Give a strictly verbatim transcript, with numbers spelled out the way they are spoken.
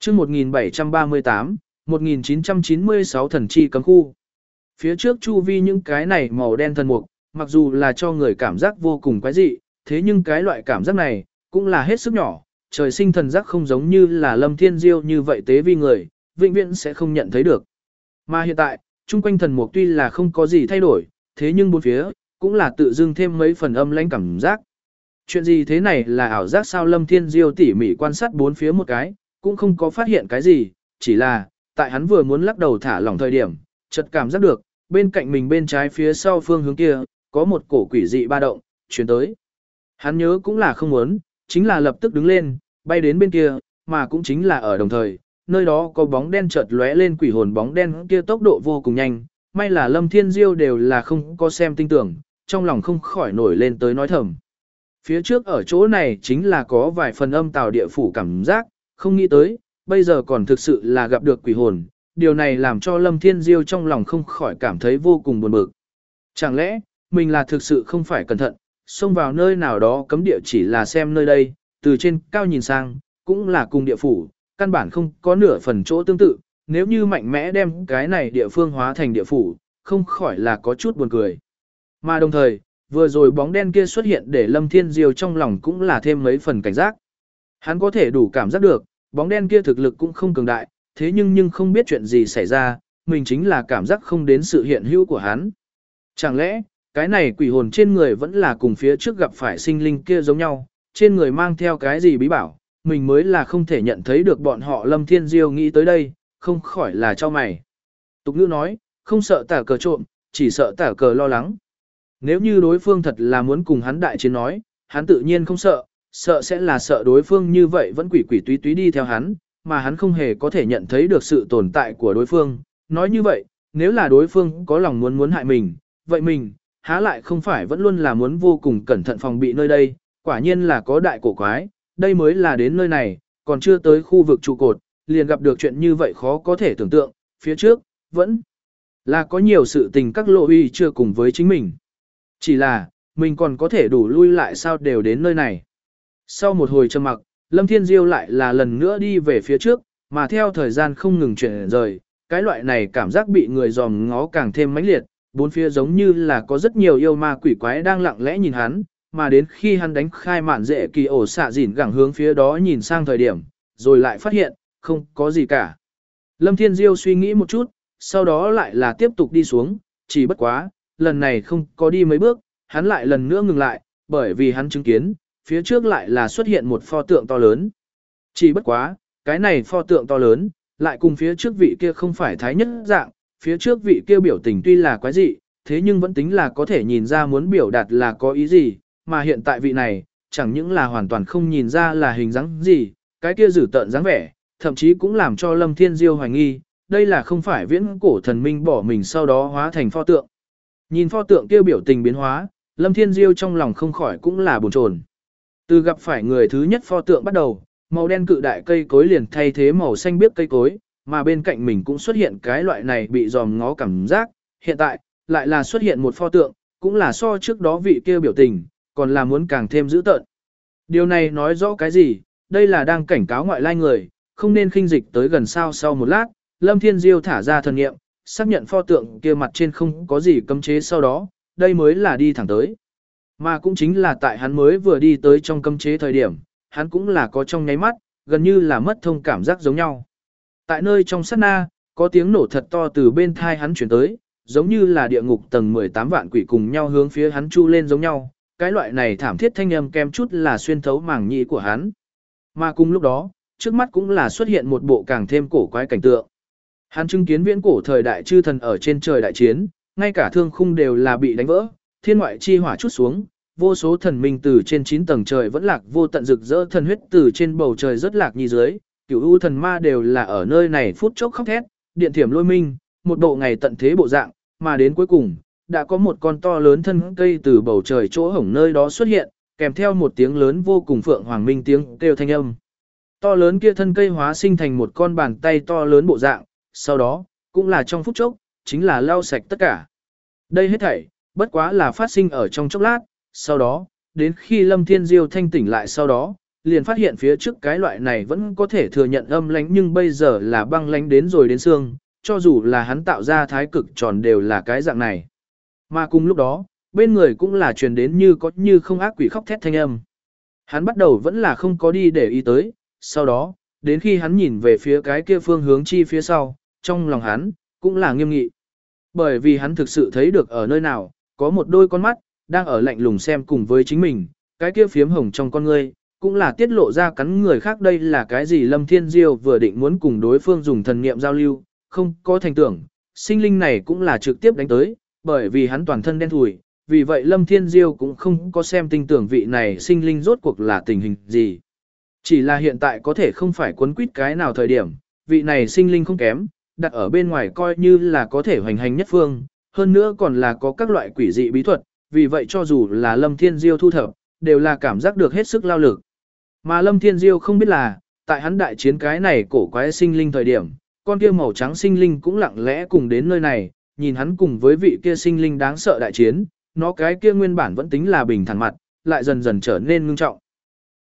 chương một nghìn bảy trăm ba mươi tám, một nghìn chín trăm chín mươi sáu thần chi cấm khu. Phía trước chu vi những cái này màu đen thần mục, mặc dù là cho người cảm giác vô cùng quái dị, thế nhưng cái loại cảm giác này, cũng là hết sức nhỏ, trời sinh thần giác không giống như là Lâm Thiên Diêu như vậy tế vi người, vĩnh viễn sẽ không nhận thấy được. Mà hiện tại, chung quanh thần mục tuy là không có gì thay đổi, thế nhưng bốn phía, cũng là tự dưng thêm mấy phần âm lãnh cảm giác. Chuyện gì thế này là ảo giác sao? Lâm Thiên Diêu tỉ mỉ quan sát bốn phía một cái, cũng không có phát hiện cái gì, chỉ là, tại hắn vừa muốn lắc đầu thả lỏng thời điểm, chợt cảm giác được, bên cạnh mình bên trái phía sau phương hướng kia, có một cổ quỷ dị ba động, chuyển tới. Hắn nhớ cũng là không muốn, chính là lập tức đứng lên, bay đến bên kia, mà cũng chính là ở đồng thời, nơi đó có bóng đen chợt lóe lên, quỷ hồn bóng đen kia tốc độ vô cùng nhanh, may là Lâm Thiên Diêu đều là không có xem tinh tưởng, trong lòng không khỏi nổi lên tới nói thầm. Phía trước ở chỗ này chính là có vài phần âm tào địa phủ cảm giác, không nghĩ tới, bây giờ còn thực sự là gặp được quỷ hồn, điều này làm cho Lâm Thiên Diêu trong lòng không khỏi cảm thấy vô cùng buồn bực. Chẳng lẽ, mình là thực sự không phải cẩn thận, xông vào nơi nào đó cấm địa chỉ là xem nơi đây, từ trên cao nhìn sang, cũng là cùng địa phủ, căn bản không có nửa phần chỗ tương tự, nếu như mạnh mẽ đem cái này địa phương hóa thành địa phủ, không khỏi là có chút buồn cười. Mà đồng thời, vừa rồi bóng đen kia xuất hiện để Lâm Thiên Diêu trong lòng cũng là thêm mấy phần cảnh giác. Hắn có thể đủ cảm giác được, bóng đen kia thực lực cũng không cường đại, thế nhưng nhưng không biết chuyện gì xảy ra, mình chính là cảm giác không đến sự hiện hữu của hắn. Chẳng lẽ, cái này quỷ hồn trên người vẫn là cùng phía trước gặp phải sinh linh kia giống nhau, trên người mang theo cái gì bí bảo, mình mới là không thể nhận thấy được bọn họ. Lâm Thiên Diêu nghĩ tới đây, không khỏi là cho mày. Tục ngữ nói, không sợ tả cờ trộm, chỉ sợ tả cờ lo lắng. Nếu như đối phương thật là muốn cùng hắn đại chiến nói, hắn tự nhiên không sợ, sợ sẽ là sợ đối phương như vậy vẫn quỷ quỷ túy túy đi theo hắn, mà hắn không hề có thể nhận thấy được sự tồn tại của đối phương. Nói như vậy, nếu là đối phương có lòng muốn muốn hại mình, vậy mình, há lại không phải vẫn luôn là muốn vô cùng cẩn thận phòng bị nơi đây, quả nhiên là có đại cổ quái, đây mới là đến nơi này, còn chưa tới khu vực trụ cột, liền gặp được chuyện như vậy khó có thể tưởng tượng, phía trước, vẫn là có nhiều sự tình các lộ uy chưa cùng với chính mình. Chỉ là, mình còn có thể đủ lui lại sao đều đến nơi này. Sau một hồi trầm mặc, Lâm Thiên Diêu lại là lần nữa đi về phía trước, mà theo thời gian không ngừng chuyển rời, cái loại này cảm giác bị người dòm ngó càng thêm mãnh liệt, bốn phía giống như là có rất nhiều yêu ma quỷ quái đang lặng lẽ nhìn hắn, mà đến khi hắn đánh khai mạn dễ kỳ ổ xạ dỉn gẳng hướng phía đó nhìn sang thời điểm, rồi lại phát hiện, không có gì cả. Lâm Thiên Diêu suy nghĩ một chút, sau đó lại là tiếp tục đi xuống, chỉ bất quá, lần này không có đi mấy bước, hắn lại lần nữa ngừng lại, bởi vì hắn chứng kiến, phía trước lại là xuất hiện một pho tượng to lớn. Chỉ bất quá, cái này pho tượng to lớn, lại cùng phía trước vị kia không phải thái nhất dạng, phía trước vị kia biểu tình tuy là quái dị, thế nhưng vẫn tính là có thể nhìn ra muốn biểu đạt là có ý gì, mà hiện tại vị này, chẳng những là hoàn toàn không nhìn ra là hình dáng gì, cái kia dữ tợn dáng vẻ, thậm chí cũng làm cho Lâm Thiên Diêu hoài nghi, đây là không phải viễn cổ thần minh bỏ mình sau đó hóa thành pho tượng. Nhìn pho tượng kia biểu tình biến hóa, Lâm Thiên Diêu trong lòng không khỏi cũng là buồn chồn. Từ gặp phải người thứ nhất pho tượng bắt đầu, màu đen cự đại cây cối liền thay thế màu xanh biếc cây cối, mà bên cạnh mình cũng xuất hiện cái loại này bị dòm ngó cảm giác, hiện tại, lại là xuất hiện một pho tượng, cũng là so trước đó vị kia biểu tình, còn là muốn càng thêm dữ tợn. Điều này nói rõ cái gì? Đây là đang cảnh cáo ngoại lai người, không nên khinh dịch tới gần. Sao sau một lát, Lâm Thiên Diêu thả ra thần niệm, xác nhận pho tượng kia mặt trên không có gì cấm chế, sau đó, đây mới là đi thẳng tới. Mà cũng chính là tại hắn mới vừa đi tới trong cấm chế thời điểm, hắn cũng là có trong nháy mắt, gần như là mất thông cảm giác giống nhau. Tại nơi trong sát na, có tiếng nổ thật to từ bên thai hắn chuyển tới, giống như là địa ngục tầng mười tám vạn quỷ cùng nhau hướng phía hắn chu lên giống nhau. Cái loại này thảm thiết thanh âm kem chút là xuyên thấu màng nhĩ của hắn. Mà cùng lúc đó, trước mắt cũng là xuất hiện một bộ càng thêm cổ quái cảnh tượng. Hắn chứng kiến viễn cổ thời đại chư thần ở trên trời đại chiến, ngay cả thương khung đều là bị đánh vỡ, thiên ngoại chi hỏa chút xuống, vô số thần minh từ trên chín tầng trời vẫn lạc vô tận rực rỡ thần huyết từ trên bầu trời rất lạc như dưới, cửu u thần ma đều là ở nơi này phút chốc khóc thét, điện thiểm lôi minh, một bộ ngày tận thế bộ dạng, mà đến cuối cùng, đã có một con to lớn thân cây từ bầu trời chỗ hổng nơi đó xuất hiện, kèm theo một tiếng lớn vô cùng phượng hoàng minh tiếng kêu thanh âm. To lớn kia thân cây hóa sinh thành một con bàn tay to lớn bộ dạng, sau đó, cũng là trong phút chốc, chính là lau sạch tất cả. Đây hết thảy, bất quá là phát sinh ở trong chốc lát, sau đó, đến khi Lâm Thiên Diêu thanh tỉnh lại sau đó, liền phát hiện phía trước cái loại này vẫn có thể thừa nhận âm lãnh nhưng bây giờ là băng lãnh đến rồi đến xương, cho dù là hắn tạo ra thái cực tròn đều là cái dạng này. Mà cùng lúc đó, bên người cũng là truyền đến như có như không ác quỷ khóc thét thanh âm. Hắn bắt đầu vẫn là không có đi để ý tới, sau đó, đến khi hắn nhìn về phía cái kia phương hướng chi phía sau, trong lòng hắn, cũng là nghiêm nghị. Bởi vì hắn thực sự thấy được ở nơi nào, có một đôi con mắt, đang ở lạnh lùng xem cùng với chính mình, cái kia phiếm hồng trong con ngươi, cũng là tiết lộ ra cắn người khác đây là cái gì Lâm Thiên Diêu vừa định muốn cùng đối phương dùng thần niệm giao lưu, không có thành tưởng, sinh linh này cũng là trực tiếp đánh tới, bởi vì hắn toàn thân đen thùi, vì vậy Lâm Thiên Diêu cũng không có xem tinh tưởng vị này sinh linh rốt cuộc là tình hình gì. Chỉ là hiện tại có thể không phải quấn quýt cái nào thời điểm, vị này sinh linh không kém, đặt ở bên ngoài coi như là có thể hoành hành nhất phương, hơn nữa còn là có các loại quỷ dị bí thuật, vì vậy cho dù là Lâm Thiên Diêu thu thập, đều là cảm giác được hết sức lao lực. Mà Lâm Thiên Diêu không biết là, tại hắn đại chiến cái này cổ quái sinh linh thời điểm, con kia màu trắng sinh linh cũng lặng lẽ cùng đến nơi này, nhìn hắn cùng với vị kia sinh linh đáng sợ đại chiến, nó cái kia nguyên bản vẫn tính là bình thản mặt, lại dần dần trở nên ngưng trọng.